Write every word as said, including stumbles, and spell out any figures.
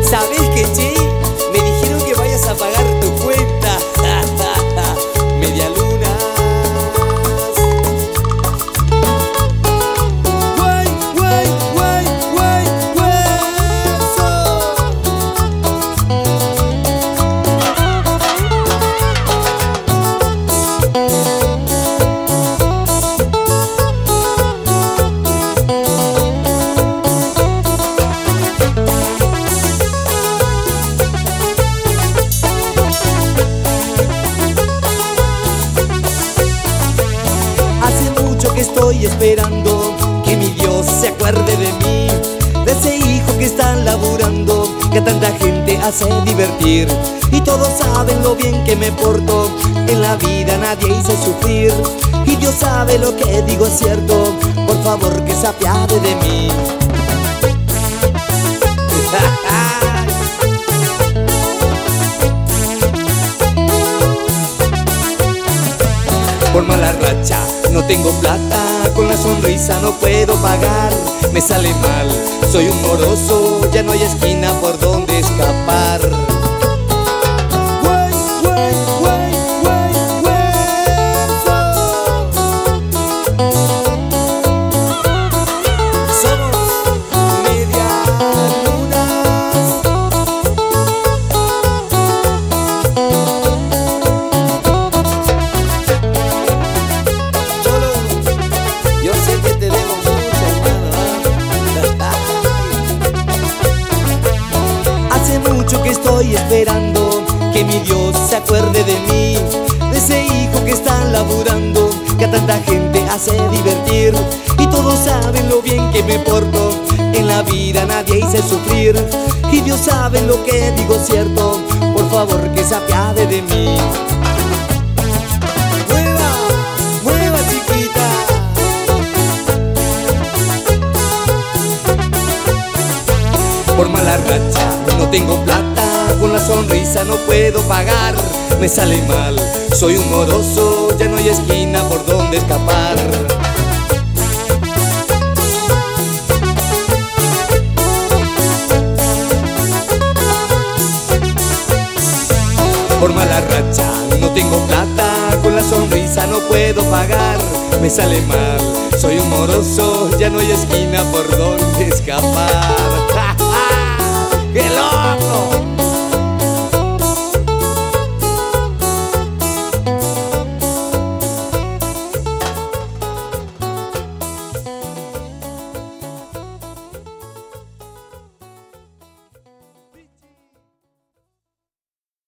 ¿Sabes qué, che? Me dijeron que vayas a pagar tu cuenta. Media luna. Guay, guay, guay, guay, hueso. Que estoy esperando que mi Dios se acuerde de mí, de ese hijo que están laburando, que tanta gente hace divertir. Y todos saben lo bien que me porto, en la vida nadie hice sufrir. Y Dios sabe lo que digo es cierto, por favor que se apiade de mí. Por mala racha no tengo plata, con la sonrisa no puedo pagar. Me sale mal, soy un moroso, ya no hay esquina por donde escapar. Güey, güey, güey, güey, hueso. Somos media lunas. Yo sé que te debo mucho, hermano. Hace mucho que estoy esperando que mi Dios se acuerde de mí, de ese hijo que están laburando, que a tanta gente hace divertir. Y todos saben lo bien que me porto, en la vida nadie hice sufrir. Y Dios sabe lo que digo es cierto, por favor que se apiade de mí. Mueva, mueva, chiquita. Por mala racha no tengo plata, con la sonrisa no puedo pagar. Me sale mal, soy un moroso, ya no hay esquina por donde escapar. Por mala racha no tengo plata, con la sonrisa no puedo pagar. Me sale mal, soy un moroso, ya no hay esquina por donde escapar.